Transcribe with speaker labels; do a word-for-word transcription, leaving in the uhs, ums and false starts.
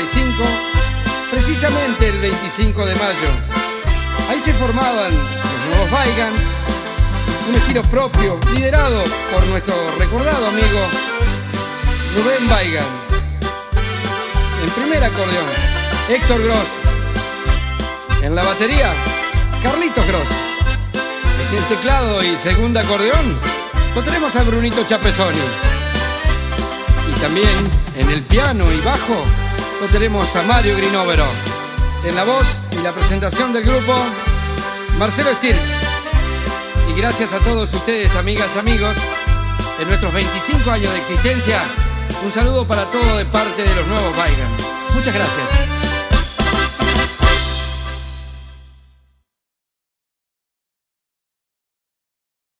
Speaker 1: veinticinco, precisamente el veinticinco de mayo. Ahí se formaban los nuevos Vaighan, un estilo propio, liderado por nuestro recordado amigo Rubén Vaighan. En primer acordeón, Héctor Gross. En la batería, Carlitos Gross. En el teclado y segundo acordeón, lo tenemos a Brunito Chapezoni. Y también en el piano y bajo, lo tenemos a Mario Grinovero. En la voz y la presentación del grupo, Marcelo Stirks. Y gracias a todos ustedes, amigas y amigos, en nuestros veinticinco años de existencia, un saludo para todos de parte de los nuevos Vaighan. Muchas gracias.